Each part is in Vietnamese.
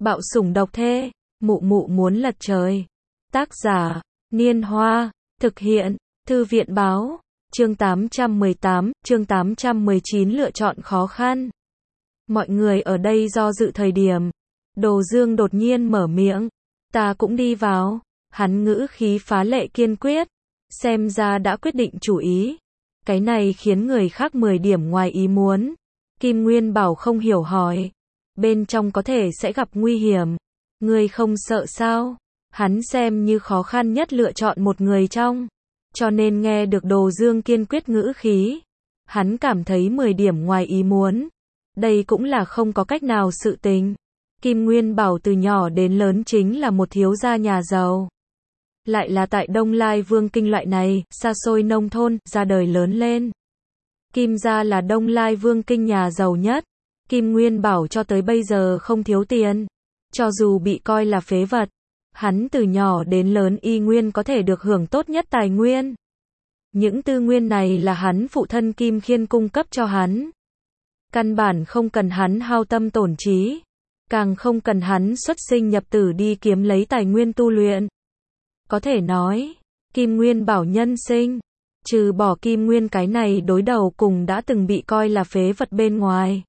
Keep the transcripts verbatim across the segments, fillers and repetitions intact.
Bạo sủng độc thê, mụ mụ muốn lật trời. Tác giả, Niên Hoa, thực hiện, Thư viện Báo, chương tám trăm mười tám, chương tám trăm mười chín lựa chọn khó khăn. Mọi người ở đây do dự thời điểm. Đồ Dương đột nhiên mở miệng, ta cũng đi vào, hắn ngữ khí phá lệ kiên quyết, xem ra đã quyết định chủ ý. Cái này khiến người khác mười điểm ngoài ý muốn. Kim Nguyên Bảo không hiểu hỏi, bên trong có thể sẽ gặp nguy hiểm, ngươi không sợ sao? Hắn xem như khó khăn nhất lựa chọn một người trong, cho nên nghe được Đồ Dương kiên quyết ngữ khí, hắn cảm thấy mười điểm ngoài ý muốn. Đây cũng là không có cách nào sự tình. Kim Nguyên Bảo từ nhỏ đến lớn chính là một thiếu gia nhà giàu. Lại là tại Đông Lai Vương Kinh loại này, xa xôi nông thôn, ra đời lớn lên. Kim gia là Đông Lai Vương Kinh nhà giàu nhất. Kim Nguyên Bảo cho tới bây giờ không thiếu tiền. Cho dù bị coi là phế vật, hắn từ nhỏ đến lớn y nguyên có thể được hưởng tốt nhất tài nguyên. Những tư nguyên này là hắn phụ thân Kim Khiên cung cấp cho hắn. Căn bản không cần hắn hao tâm tổn trí, càng không cần hắn xuất sinh nhập tử đi kiếm lấy tài nguyên tu luyện. Có thể nói, Kim Nguyên Bảo nhân sinh, trừ bỏ Kim Nguyên cái này đối đầu cùng đã từng bị coi là phế vật bên ngoài.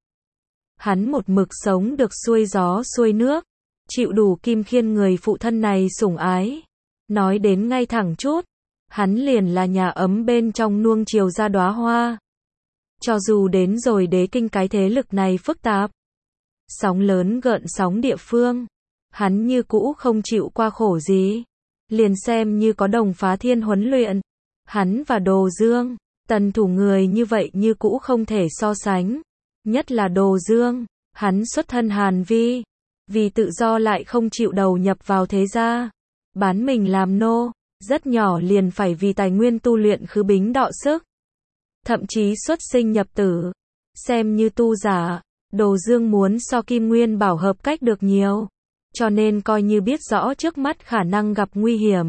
Hắn một mực sống được xuôi gió xuôi nước, chịu đủ Kim Khiên người phụ thân này sủng ái. Nói đến ngay thẳng chút, hắn liền là nhà ấm bên trong nuông chiều ra đóa hoa. Cho dù đến rồi Đế Kinh cái thế lực này phức tạp, sóng lớn gợn sóng địa phương, hắn như cũ không chịu qua khổ gì. Liền xem như có Đồng Phá Thiên huấn luyện, hắn và Đồ Dương, tần thủ người như vậy như cũ không thể so sánh. Nhất là Đồ Dương, hắn xuất thân Hàn Vi, vì tự do lại không chịu đầu nhập vào thế gia, bán mình làm nô, rất nhỏ liền phải vì tài nguyên tu luyện khứ bính đọ sức. Thậm chí xuất sinh nhập tử, xem như tu giả, Đồ Dương muốn so Kim Nguyên Bảo hợp cách được nhiều. Cho nên coi như biết rõ trước mắt khả năng gặp nguy hiểm,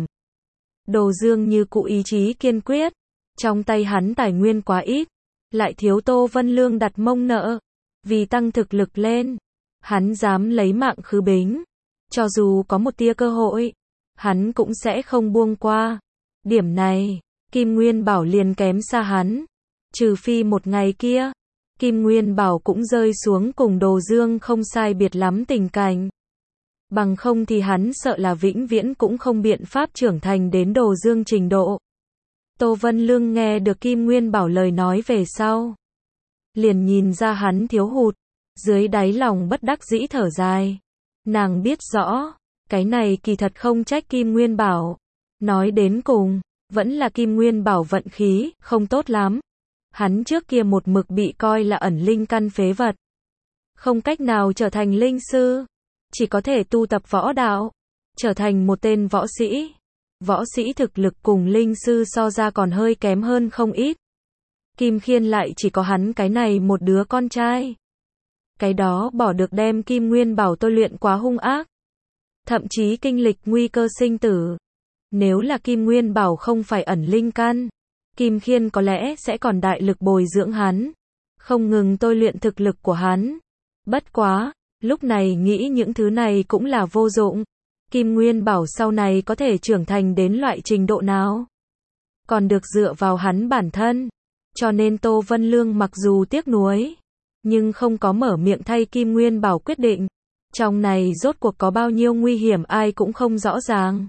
Đồ Dương như cũ ý chí kiên quyết. Trong tay hắn tài nguyên quá ít, lại thiếu Tô Vân Lương đặt mông nợ. Vì tăng thực lực lên, hắn dám lấy mạng khứ bính. Cho dù có một tia cơ hội, hắn cũng sẽ không buông qua. Điểm này, Kim Nguyên Bảo liền kém xa hắn. Trừ phi một ngày kia, Kim Nguyên Bảo cũng rơi xuống cùng Đồ Dương không sai biệt lắm tình cảnh. Bằng không thì hắn sợ là vĩnh viễn cũng không biện pháp trưởng thành đến Đồ Dương trình độ. Tô Vân Lương nghe được Kim Nguyên Bảo lời nói về sau, liền nhìn ra hắn thiếu hụt, dưới đáy lòng bất đắc dĩ thở dài. Nàng biết rõ, cái này kỳ thật không trách Kim Nguyên Bảo. Nói đến cùng, vẫn là Kim Nguyên Bảo vận khí không tốt lắm. Hắn trước kia một mực bị coi là ẩn linh căn phế vật, không cách nào trở thành linh sư, chỉ có thể tu tập võ đạo, trở thành một tên võ sĩ. Võ sĩ thực lực cùng linh sư so ra còn hơi kém hơn không ít. Kim Khiên lại chỉ có hắn cái này một đứa con trai. Cái đó bỏ được đem Kim Nguyên Bảo tôi luyện quá hung ác, thậm chí kinh lịch nguy cơ sinh tử. Nếu là Kim Nguyên Bảo không phải ẩn linh căn, Kim Khiên có lẽ sẽ còn đại lực bồi dưỡng hắn, không ngừng tôi luyện thực lực của hắn. Bất quá, lúc này nghĩ những thứ này cũng là vô dụng. Kim Nguyên Bảo sau này có thể trưởng thành đến loại trình độ nào, còn được dựa vào hắn bản thân. Cho nên Tô Vân Lương mặc dù tiếc nuối, nhưng không có mở miệng thay Kim Nguyên Bảo quyết định. Trong này rốt cuộc có bao nhiêu nguy hiểm ai cũng không rõ ràng.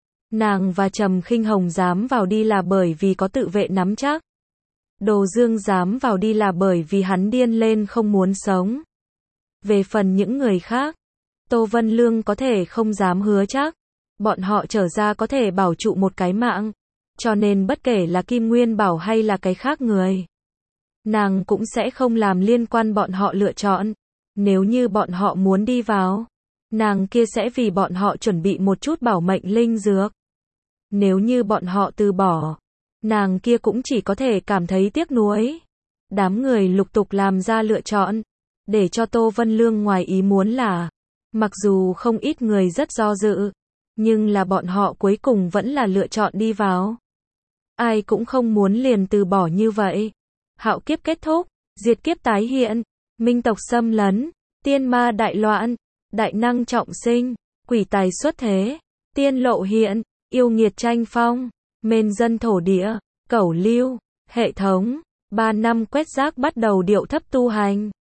Nàng và Trầm Khinh Hồng dám vào đi là bởi vì có tự vệ nắm chắc. Đồ Dương dám vào đi là bởi vì hắn điên lên không muốn sống. Về phần những người khác, Tô Vân Lương có thể không dám hứa chắc, bọn họ trở ra có thể bảo trụ một cái mạng. Cho nên bất kể là Kim Nguyên Bảo hay là cái khác người, nàng cũng sẽ không làm liên quan bọn họ lựa chọn. Nếu như bọn họ muốn đi vào, nàng kia sẽ vì bọn họ chuẩn bị một chút bảo mệnh linh dược. Nếu như bọn họ từ bỏ, nàng kia cũng chỉ có thể cảm thấy tiếc nuối. Đám người lục tục làm ra lựa chọn, để cho Tô Vân Lương ngoài ý muốn là, mặc dù không ít người rất do dự, nhưng là bọn họ cuối cùng vẫn là lựa chọn đi vào. Ai cũng không muốn liền từ bỏ như vậy. Hạo kiếp kết thúc, diệt kiếp tái hiện, minh tộc xâm lấn, tiên ma đại loạn, đại năng trọng sinh, quỷ tài xuất thế, tiên lộ hiện, yêu nghiệt tranh phong, mên dân thổ địa, cẩu lưu, hệ thống, ba năm quét rác bắt đầu điệu thấp tu hành.